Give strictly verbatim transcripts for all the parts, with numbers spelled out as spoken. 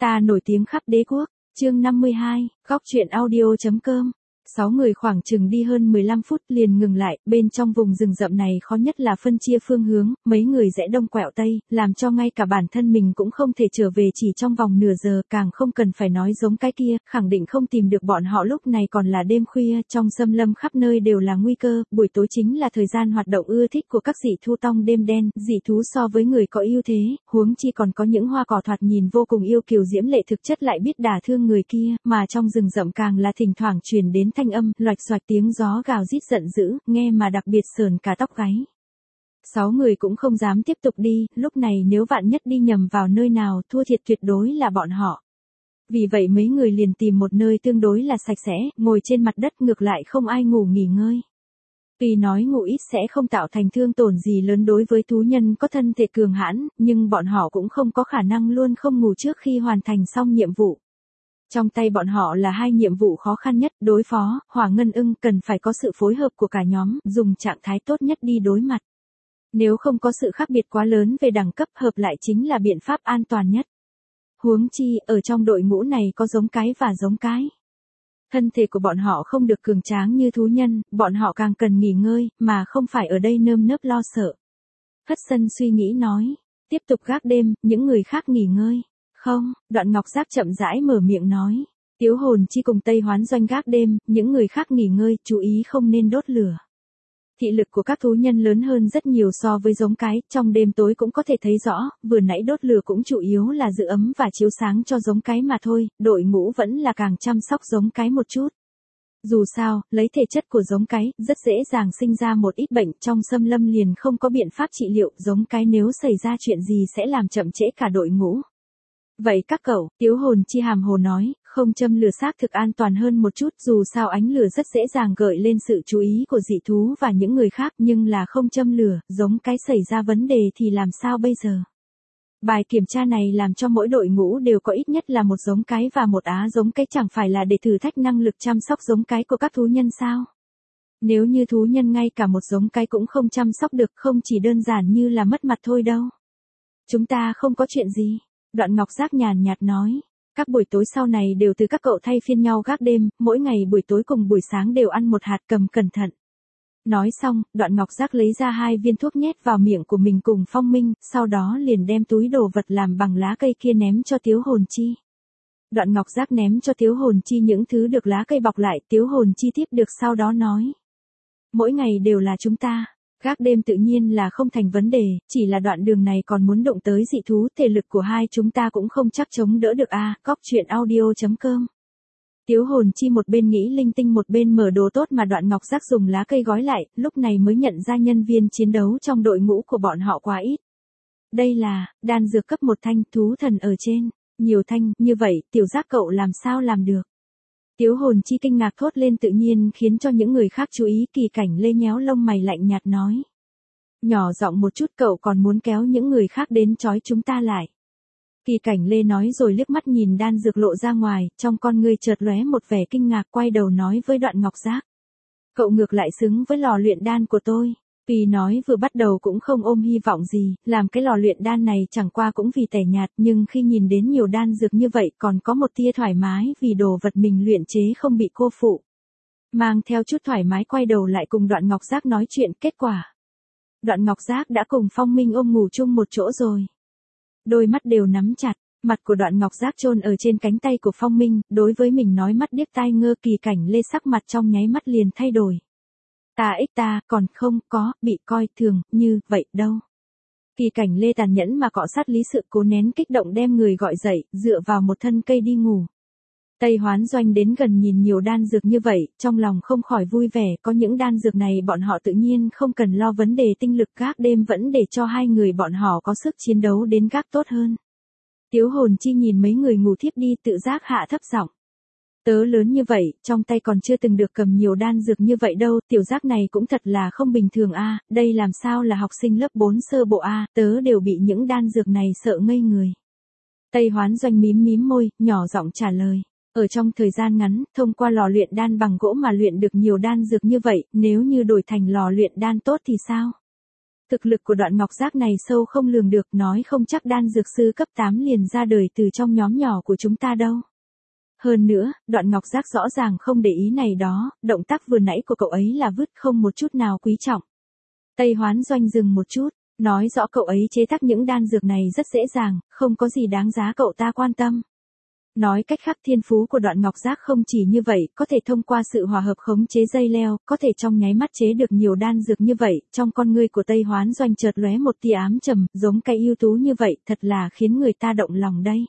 Ta nổi tiếng khắp đế quốc, chương năm mươi hai, góc truyện audio.com. Sáu người khoảng chừng đi hơn mười lăm phút liền ngừng lại, bên trong vùng rừng rậm này khó nhất là phân chia phương hướng, mấy người rẽ đông quẹo tây, làm cho ngay cả bản thân mình cũng không thể trở về chỉ trong vòng nửa giờ, càng không cần phải nói giống cái kia, khẳng định không tìm được bọn họ. Lúc này còn là đêm khuya, trong xâm lâm khắp nơi đều là nguy cơ, buổi tối chính là thời gian hoạt động ưa thích của các dị thú tong đêm đen, dị thú so với người có ưu thế, huống chi còn có những hoa cỏ thoạt nhìn vô cùng yêu kiều diễm lệ, thực chất lại biết đả thương người kia, mà trong rừng rậm càng là thỉnh thoảng truyền đến thanh âm loạch xoạch, tiếng gió gào rít giận dữ, nghe mà đặc biệt sờn cả tóc gáy. Sáu người cũng không dám tiếp tục đi, lúc này nếu vạn nhất đi nhầm vào nơi nào, thua thiệt tuyệt đối là bọn họ. Vì vậy mấy người liền tìm một nơi tương đối là sạch sẽ, ngồi trên mặt đất, ngược lại không ai ngủ nghỉ ngơi. Tuy nói ngủ ít sẽ không tạo thành thương tổn gì lớn đối với thú nhân có thân thể cường hãn, nhưng bọn họ cũng không có khả năng luôn không ngủ trước khi hoàn thành xong nhiệm vụ. Trong tay bọn họ là hai nhiệm vụ khó khăn nhất, đối phó Hỏa Ngân Ưng cần phải có sự phối hợp của cả nhóm, dùng trạng thái tốt nhất đi đối mặt. Nếu không có sự khác biệt quá lớn về đẳng cấp, hợp lại chính là biện pháp an toàn nhất. Huống chi, ở trong đội ngũ này có giống cái và giống cái. Thân thể của bọn họ không được cường tráng như thú nhân, bọn họ càng cần nghỉ ngơi, mà không phải ở đây nơm nớp lo sợ. Hất Sân suy nghĩ nói, tiếp tục gác đêm, những người khác nghỉ ngơi. Không, Đoạn Ngọc Giác chậm rãi mở miệng nói. Tiếu Hồn Chi cùng Tây Hoán Doanh gác đêm, những người khác nghỉ ngơi, chú ý không nên đốt lửa. Thị lực của các thú nhân lớn hơn rất nhiều so với giống cái, trong đêm tối cũng có thể thấy rõ, vừa nãy đốt lửa cũng chủ yếu là giữ ấm và chiếu sáng cho giống cái mà thôi, đội ngũ vẫn là càng chăm sóc giống cái một chút. Dù sao, lấy thể chất của giống cái, rất dễ dàng sinh ra một ít bệnh, trong xâm lâm liền không có biện pháp trị liệu, giống cái nếu xảy ra chuyện gì sẽ làm chậm trễ cả đội ngũ. Vậy các cậu, Tiếu Hồn Chi hàm hồ nói, không châm lửa xác thực an toàn hơn một chút, dù sao ánh lửa rất dễ dàng gợi lên sự chú ý của dị thú và những người khác, nhưng là không châm lửa, giống cái xảy ra vấn đề thì làm sao bây giờ? Bài kiểm tra này làm cho mỗi đội ngũ đều có ít nhất là một giống cái và một á giống cái, chẳng phải là để thử thách năng lực chăm sóc giống cái của các thú nhân sao? Nếu như thú nhân ngay cả một giống cái cũng không chăm sóc được, không chỉ đơn giản như là mất mặt thôi đâu. Chúng ta không có chuyện gì. Đoạn Ngọc Giác nhàn nhạt nói, các buổi tối sau này đều từ các cậu thay phiên nhau gác đêm, mỗi ngày buổi tối cùng buổi sáng đều ăn một hạt, cầm cẩn thận. Nói xong, Đoạn Ngọc Giác lấy ra hai viên thuốc nhét vào miệng của mình cùng Phong Minh, sau đó liền đem túi đồ vật làm bằng lá cây kia ném cho Tiếu Hồn Chi. Đoạn Ngọc Giác ném cho Tiếu Hồn Chi những thứ được lá cây bọc lại, Tiếu Hồn Chi tiếp được sau đó nói. Mỗi ngày đều là chúng ta. Gác đêm tự nhiên là không thành vấn đề, chỉ là đoạn đường này còn muốn động tới dị thú, thể lực của hai chúng ta cũng không chắc chống đỡ được a. À, góc truyện audio.com. Tiếu Hồn Chi một bên nghĩ linh tinh một bên mở đồ tốt mà Đoạn Ngọc Giác dùng lá cây gói lại, lúc này mới nhận ra nhân viên chiến đấu trong đội ngũ của bọn họ quá ít. Đây là đan dược cấp một thanh, thú thần ở trên, nhiều thanh, như vậy, Tiểu Giác cậu làm sao làm được? Tiếu Hồn Chi kinh ngạc thốt lên, tự nhiên khiến cho những người khác chú ý. Kỳ Cảnh Lê nhéo lông mày lạnh nhạt nói. Nhỏ giọng một chút, cậu còn muốn kéo những người khác đến trói chúng ta lại. Kỳ Cảnh Lê nói rồi liếc mắt nhìn đan dược lộ ra ngoài, trong con ngươi chợt lóe một vẻ kinh ngạc, quay đầu nói với Đoạn Ngọc Giác. Cậu ngược lại xứng với lò luyện đan của tôi. Tuy nói vừa bắt đầu cũng không ôm hy vọng gì, làm cái lò luyện đan này chẳng qua cũng vì tẻ nhạt, nhưng khi nhìn đến nhiều đan dược như vậy còn có một tia thoải mái vì đồ vật mình luyện chế không bị cô phụ. Mang theo chút thoải mái quay đầu lại cùng Đoạn Ngọc Giác nói chuyện, kết quả. Đoạn Ngọc Giác đã cùng Phong Minh ôm ngủ chung một chỗ rồi. Đôi mắt đều nắm chặt, mặt của Đoạn Ngọc Giác chôn ở trên cánh tay của Phong Minh, đối với mình nói mắt điếc tai ngơ. Kỳ Cảnh Lê sắc mặt trong nháy mắt liền thay đổi. Ta ích ta, còn không có, bị coi thường, như, vậy đâu. Kỳ Cảnh Lê tàn nhẫn mà cọ sát lý sự, cố nén kích động đem người gọi dậy, dựa vào một thân cây đi ngủ. Tây Hoán Doanh đến gần nhìn nhiều đan dược như vậy, trong lòng không khỏi vui vẻ, có những đan dược này bọn họ tự nhiên không cần lo vấn đề tinh lực, gác đêm vẫn để cho hai người bọn họ có sức chiến đấu đến gác tốt hơn. Tiếu Hồn Chi nhìn mấy người ngủ thiếp đi, tự giác hạ thấp giọng. Tớ lớn như vậy, trong tay còn chưa từng được cầm nhiều đan dược như vậy đâu, Tiểu Giác này cũng thật là không bình thường a, à, đây làm sao là học sinh lớp bốn sơ bộ a, à, tớ đều bị những đan dược này sợ ngây người. Tây Hoán Doanh mím mím môi, nhỏ giọng trả lời. Ở trong thời gian ngắn, thông qua lò luyện đan bằng gỗ mà luyện được nhiều đan dược như vậy, nếu như đổi thành lò luyện đan tốt thì sao? Thực lực của Đoạn Ngọc Giác này sâu không lường được, nói không chắc đan dược sư cấp tám liền ra đời từ trong nhóm nhỏ của chúng ta đâu. Hơn nữa, Đoạn Ngọc Giác rõ ràng không để ý này đó, động tác vừa nãy của cậu ấy là vứt không một chút nào quý trọng. Tây Hoán Doanh dừng một chút, nói rõ cậu ấy chế tác những đan dược này rất dễ dàng, không có gì đáng giá cậu ta quan tâm. Nói cách khác thiên phú của Đoạn Ngọc Giác không chỉ như vậy, có thể thông qua sự hòa hợp khống chế dây leo, có thể trong nháy mắt chế được nhiều đan dược như vậy, trong con ngươi của Tây Hoán Doanh chợt lóe một tia ám trầm, giống cái ưu tú như vậy, thật là khiến người ta động lòng đây.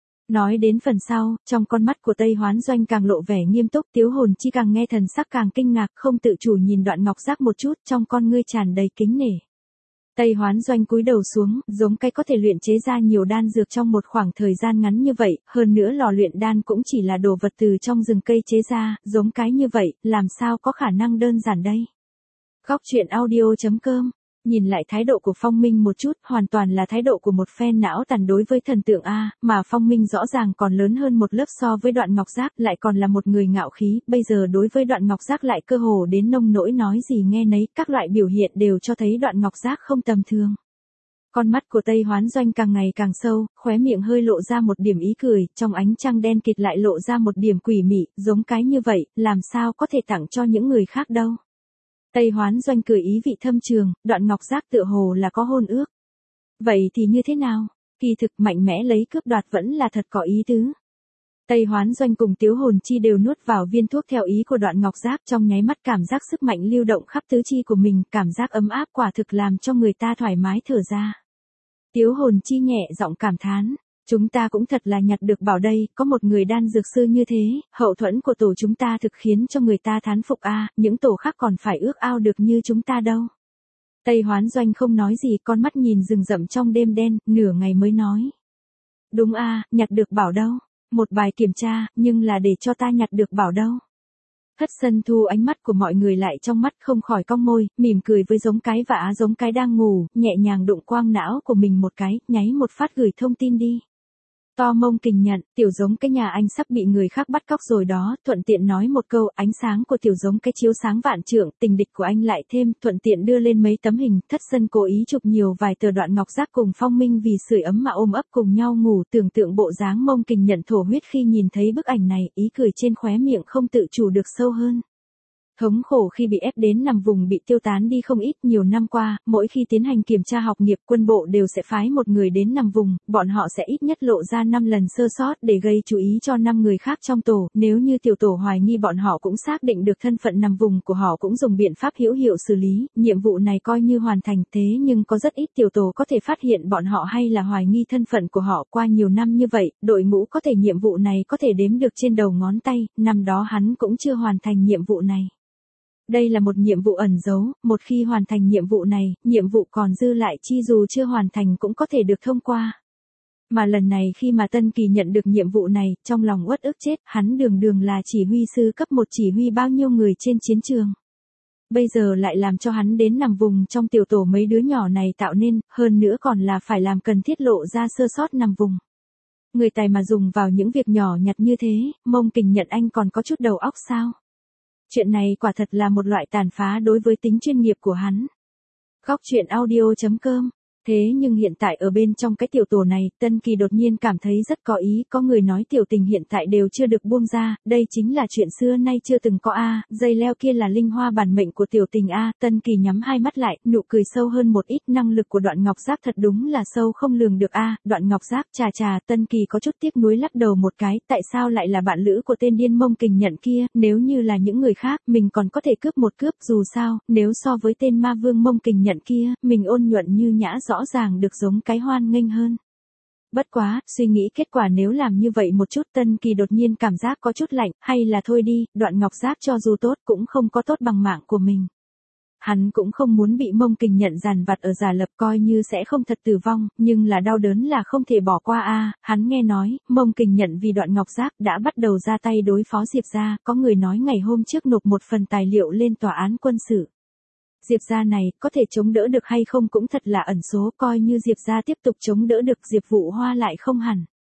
Nói đến phần sau, trong con mắt của Tây Hoán Doanh càng lộ vẻ nghiêm túc, Tiếu Hồn Chi càng nghe thần sắc càng kinh ngạc, không tự chủ nhìn Đoạn Ngọc Giác một chút, trong con ngươi tràn đầy kính nể. Tây Hoán Doanh cúi đầu xuống, giống cái có thể luyện chế ra nhiều đan dược trong một khoảng thời gian ngắn như vậy, hơn nữa lò luyện đan cũng chỉ là đồ vật từ trong rừng cây chế ra, giống cái như vậy, làm sao có khả năng đơn giản đây. Góc truyện audio chấm com. Nhìn lại thái độ của Phong Minh một chút, hoàn toàn là thái độ của một phen não tàn đối với thần tượng A, mà Phong Minh rõ ràng còn lớn hơn một lớp so với Đoạn Ngọc Giác, lại còn là một người ngạo khí, bây giờ đối với Đoạn Ngọc Giác lại cơ hồ đến nông nỗi nói gì nghe nấy, các loại biểu hiện đều cho thấy Đoạn Ngọc Giác không tầm thường. Con mắt của Tây Hoán Doanh càng ngày càng sâu, khóe miệng hơi lộ ra một điểm ý cười, trong ánh trăng đen kịt lại lộ ra một điểm quỷ mị, giống cái như vậy, làm sao có thể tặng cho những người khác đâu. Tây Hoán Doanh cười ý vị thâm trường, Đoạn Ngọc Giác tựa hồ là có hôn ước. Vậy thì như thế nào? Kỳ thực mạnh mẽ lấy cướp đoạt vẫn là thật có ý tứ. Tây Hoán Doanh cùng Tiếu Hồn Chi đều nuốt vào viên thuốc theo ý của Đoạn Ngọc Giác, trong nháy mắt cảm giác sức mạnh lưu động khắp tứ chi của mình, cảm giác ấm áp quả thực làm cho người ta thoải mái thở ra. Tiếu Hồn Chi nhẹ giọng cảm thán. Chúng ta cũng thật là nhặt được bảo đây, có một người đan dược sư như thế, hậu thuẫn của tổ chúng ta thực khiến cho người ta thán phục a, những tổ khác còn phải ước ao được như chúng ta đâu. Tây Hoán Doanh không nói gì, con mắt nhìn rừng rậm trong đêm đen, nửa ngày mới nói. Đúng a, nhặt được bảo đâu, một bài kiểm tra, nhưng là để cho ta nhặt được bảo đâu. Thất Sân thu ánh mắt của mọi người lại trong mắt không khỏi cong môi, mỉm cười với giống cái và á giống cái đang ngủ, nhẹ nhàng đụng quang não của mình một cái, nháy một phát gửi thông tin đi. To Mông Kình nhận, tiểu giống cái nhà anh sắp bị người khác bắt cóc rồi đó, thuận tiện nói một câu, ánh sáng của tiểu giống cái chiếu sáng vạn trượng, tình địch của anh lại thêm, thuận tiện đưa lên mấy tấm hình, Thất Sân cố ý chụp nhiều vài tờ Đoạn Ngọc Giác cùng Phong Minh vì sưởi ấm mà ôm ấp cùng nhau ngủ, tưởng tượng bộ dáng Mông Kình nhận thổ huyết khi nhìn thấy bức ảnh này, ý cười trên khóe miệng không tự chủ được sâu hơn. Thống khổ khi bị ép đến nằm vùng bị tiêu tán đi không ít, nhiều năm qua, mỗi khi tiến hành kiểm tra học nghiệp quân bộ đều sẽ phái một người đến nằm vùng, bọn họ sẽ ít nhất lộ ra năm lần sơ sót để gây chú ý cho năm người khác trong tổ, nếu như tiểu tổ hoài nghi bọn họ cũng xác định được thân phận nằm vùng của họ cũng dùng biện pháp hữu hiệu xử lý, nhiệm vụ này coi như hoàn thành, thế nhưng có rất ít tiểu tổ có thể phát hiện bọn họ hay là hoài nghi thân phận của họ. Qua nhiều năm như vậy, đội ngũ có thể nhiệm vụ này có thể đếm được trên đầu ngón tay, năm đó hắn cũng chưa hoàn thành nhiệm vụ này. Đây là một nhiệm vụ ẩn giấu, một khi hoàn thành nhiệm vụ này, nhiệm vụ còn dư lại chi dù chưa hoàn thành cũng có thể được thông qua. Mà lần này khi mà Tân Kỳ nhận được nhiệm vụ này, trong lòng uất ức chết, hắn đường đường là chỉ huy sư cấp một chỉ huy bao nhiêu người trên chiến trường. Bây giờ lại làm cho hắn đến nằm vùng trong tiểu tổ mấy đứa nhỏ này tạo nên, hơn nữa còn là phải làm cần thiết lộ ra sơ sót nằm vùng. Người tài mà dùng vào những việc nhỏ nhặt như thế, Mông Kình nhận anh còn có chút đầu óc sao? Chuyện này quả thật là một loại tàn phá đối với tính chuyên nghiệp của hắn. Góc truyện audio chấm com. Thế nhưng hiện tại ở bên trong cái tiểu tổ này, Tân Kỳ đột nhiên cảm thấy rất có ý, có người nói tiểu tình hiện tại đều chưa được buông ra, đây chính là chuyện xưa nay chưa từng có a, dây leo kia là linh hoa bản mệnh của tiểu tình a, Tân Kỳ nhắm hai mắt lại, nụ cười sâu hơn một ít, năng lực của Đoạn Ngọc Giác thật đúng là sâu không lường được a, Đoạn Ngọc Giác chà chà, Tân Kỳ có chút tiếc nuối lắc đầu một cái, tại sao lại là bạn lữ của tên điên Mông Kình nhận kia, nếu như là những người khác, mình còn có thể cướp một cướp, dù sao, nếu so với tên ma vương Mông Kình nhận kia, mình ôn nhuận như nhã rõ ràng được giống cái hoan nghênh hơn. Bất quá, suy nghĩ kết quả nếu làm như vậy một chút, Tân Kỳ đột nhiên cảm giác có chút lạnh, hay là thôi đi, Đoạn Ngọc Giác cho dù tốt cũng không có tốt bằng mạng của mình. Hắn cũng không muốn bị Mông Kình nhận dằn vặt ở giả lập, coi như sẽ không thật tử vong, nhưng là đau đớn là không thể bỏ qua a. Hắn nghe nói, Mông Kình nhận vì Đoạn Ngọc Giác đã bắt đầu ra tay đối phó Diệp gia, có người nói ngày hôm trước nộp một phần tài liệu lên tòa án quân sự. Diệp gia này, có thể chống đỡ được hay không cũng thật là ẩn số, coi như Diệp gia tiếp tục chống đỡ được Diệp Vũ Hoa lại không hẳn.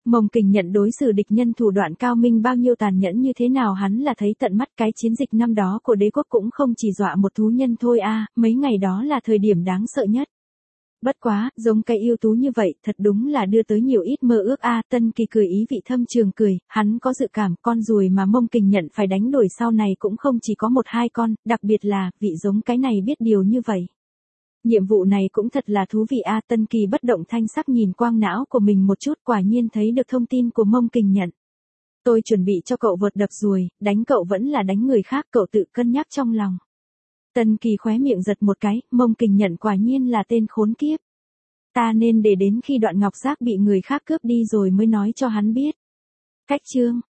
Mông Kình Nhận đối xử địch nhân thủ đoạn cao minh bao nhiêu tàn nhẫn như thế nào hắn là thấy tận mắt, cái chiến dịch năm đó của đế quốc cũng không chỉ dọa một thú nhân thôi a, mấy ngày đó là thời điểm đáng sợ nhất. Bất quá, giống cái yêu tú như vậy, thật đúng là đưa tới nhiều ít mơ ước a. Tân Kỳ cười ý vị thâm trường cười, hắn có dự cảm con ruồi mà Mông Kình Nhận phải đánh đổi sau này cũng không chỉ có một hai con, đặc biệt là, vị giống cái này biết điều như vậy. Nhiệm vụ này cũng thật là thú vị a. Tân Kỳ bất động thanh sắc nhìn quang não của mình một chút, quả nhiên thấy được thông tin của Mông Kình Nhận. Tôi chuẩn bị cho cậu vợt đập ruồi, đánh cậu vẫn là đánh người khác, cậu tự cân nhắc trong lòng. Tân Kỳ khóe miệng giật một cái, Mông Kình Nhận quả nhiên là tên khốn kiếp. Ta nên để đến khi Đoạn Ngọc Giác bị người khác cướp đi rồi mới nói cho hắn biết. Cách chương